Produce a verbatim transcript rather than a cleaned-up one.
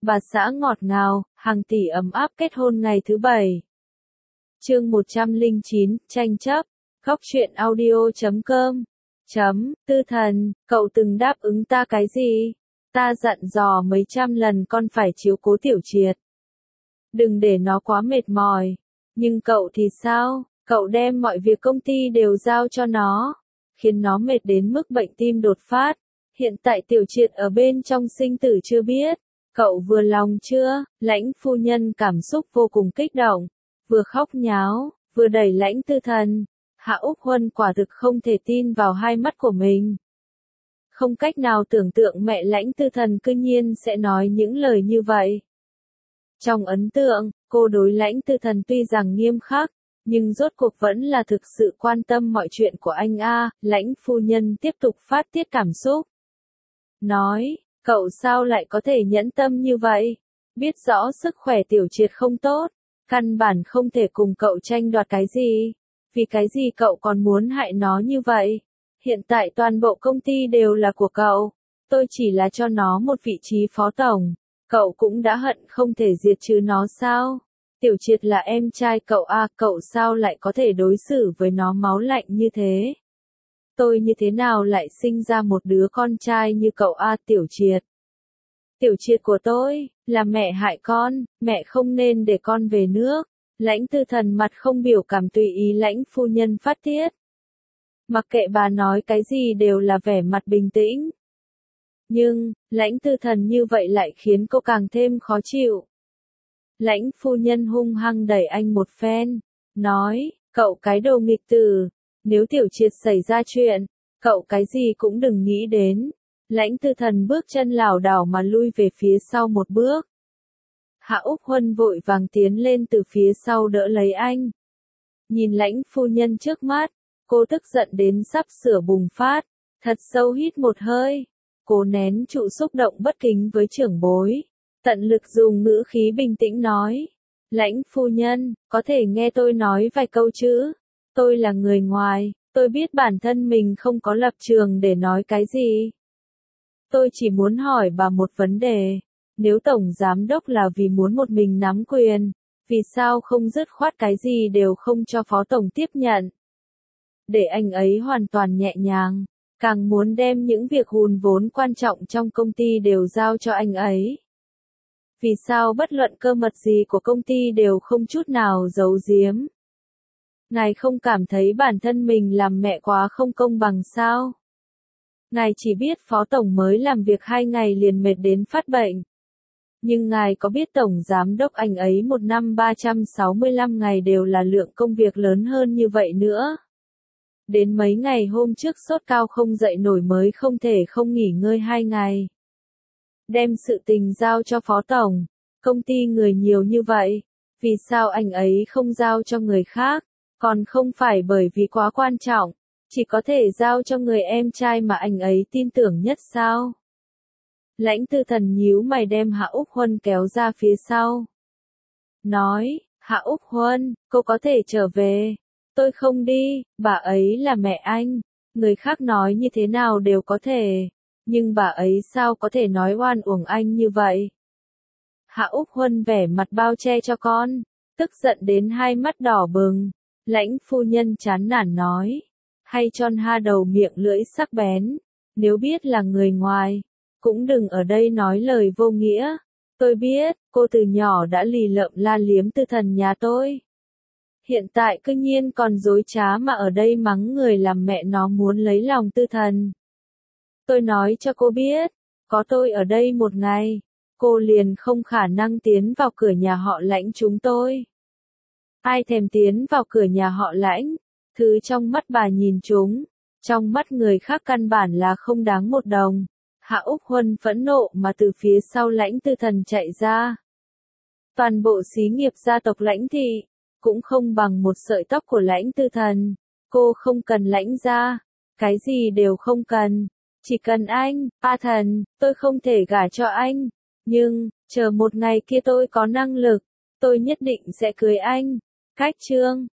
bà xã ngọt ngào, hàng tỷ ấm áp kết hôn ngày thứ bảy. Chương một trăm lẻ chín, tranh chấp. Góc truyện audio chấm com. Chấm, Tư Thần, cậu từng đáp ứng ta cái gì? Ta dặn dò mấy trăm lần con phải chiếu cố Tiểu Triệt. Đừng để nó quá mệt mỏi. Nhưng cậu thì sao? Cậu đem mọi việc công ty đều giao cho nó, khiến nó mệt đến mức bệnh tim đột phát. Hiện tại Tiểu Triệt ở bên trong sinh tử chưa biết. Cậu vừa lòng chưa? Lãnh phu nhân cảm xúc vô cùng kích động, vừa khóc nháo, vừa đẩy Lãnh Tư Thần. Hạ Úc Huân quả thực không thể tin vào hai mắt của mình. Không cách nào tưởng tượng mẹ Lãnh Tư Thần cư nhiên sẽ nói những lời như vậy. Trong ấn tượng, cô đối Lãnh Tư Thần tuy rằng nghiêm khắc, nhưng rốt cuộc vẫn là thực sự quan tâm mọi chuyện của anh a. Lãnh phu nhân tiếp tục phát tiết cảm xúc. Nói, cậu sao lại có thể nhẫn tâm như vậy? Biết rõ sức khỏe Tiểu Triệt không tốt, căn bản không thể cùng cậu tranh đoạt cái gì. Vì cái gì cậu còn muốn hại nó như vậy? Hiện tại toàn bộ công ty đều là của cậu. Tôi chỉ là cho nó một vị trí phó tổng. Cậu cũng đã hận không thể diệt trừ nó sao? Tiểu Triệt là em trai cậu a, cậu sao lại có thể đối xử với nó máu lạnh như thế? Tôi như thế nào lại sinh ra một đứa con trai như cậu a, Tiểu Triệt? Tiểu Triệt của tôi, là mẹ hại con, mẹ không nên để con về nước. Lãnh Tư Thần mặt không biểu cảm tùy ý Lãnh phu nhân phát tiết. Mặc kệ bà nói cái gì đều là vẻ mặt bình tĩnh. Nhưng, Lãnh Tư Thần như vậy lại khiến cô càng thêm khó chịu. Lãnh phu nhân hung hăng đẩy anh một phen, nói, cậu cái đồ nghịch tử, nếu Tiểu Triệt xảy ra chuyện, cậu cái gì cũng đừng nghĩ đến. Lãnh Tư Thần bước chân lảo đảo mà lui về phía sau một bước. Hạ Úc Huân vội vàng tiến lên từ phía sau đỡ lấy anh. Nhìn Lãnh phu nhân trước mắt, cô tức giận đến sắp sửa bùng phát, thật sâu hít một hơi. Cô nén trụ xúc động bất kính với trưởng bối, tận lực dùng ngữ khí bình tĩnh nói. Lãnh phu nhân, có thể nghe tôi nói vài câu chứ? Tôi là người ngoài, tôi biết bản thân mình không có lập trường để nói cái gì. Tôi chỉ muốn hỏi bà một vấn đề. Nếu tổng giám đốc là vì muốn một mình nắm quyền, vì sao không dứt khoát cái gì đều không cho phó tổng tiếp nhận? Để anh ấy hoàn toàn nhẹ nhàng, càng muốn đem những việc hùn vốn quan trọng trong công ty đều giao cho anh ấy. Vì sao bất luận cơ mật gì của công ty đều không chút nào giấu giếm? Ngài không cảm thấy bản thân mình làm mẹ quá không công bằng sao? Ngài chỉ biết phó tổng mới làm việc hai ngày liền mệt đến phát bệnh. Nhưng ngài có biết tổng giám đốc anh ấy một năm ba trăm sáu mươi lăm ngày đều là lượng công việc lớn hơn như vậy nữa. Đến mấy ngày hôm trước sốt cao không dậy nổi mới không thể không nghỉ ngơi hai ngày. Đem sự tình giao cho phó tổng, công ty người nhiều như vậy, vì sao anh ấy không giao cho người khác, còn không phải bởi vì quá quan trọng, chỉ có thể giao cho người em trai mà anh ấy tin tưởng nhất sao? Lãnh Tư Thần nhíu mày đem Hạ Úc Huân kéo ra phía sau. Nói, Hạ Úc Huân, cô có thể trở về. Tôi không đi, bà ấy là mẹ anh. Người khác nói như thế nào đều có thể. Nhưng bà ấy sao có thể nói oan uổng anh như vậy? Hạ Úc Huân vẻ mặt bao che cho con, tức giận đến hai mắt đỏ bừng. Lãnh phu nhân chán nản nói, hay chon ha đầu miệng lưỡi sắc bén. Nếu biết là người ngoài, cũng đừng ở đây nói lời vô nghĩa. Tôi biết, cô từ nhỏ đã lì lợm la liếm Tư Thần nhà tôi. Hiện tại cư nhiên còn dối trá mà ở đây mắng người làm mẹ nó muốn lấy lòng Tư Thần. Tôi nói cho cô biết, có tôi ở đây một ngày, cô liền không khả năng tiến vào cửa nhà họ Lãnh chúng tôi. Ai thèm tiến vào cửa nhà họ Lãnh, thứ trong mắt bà nhìn chúng, trong mắt người khác căn bản là không đáng một đồng. Hạ Úc Huân phẫn nộ mà từ phía sau Lãnh Tư Thần chạy ra. Toàn bộ xí nghiệp gia tộc Lãnh thị, cũng không bằng một sợi tóc của Lãnh Tư Thần. Cô không cần Lãnh gia, cái gì đều không cần, chỉ cần anh, A Thần, tôi không thể gả cho anh. Nhưng, chờ một ngày kia tôi có năng lực, tôi nhất định sẽ cưới anh. Cách chương.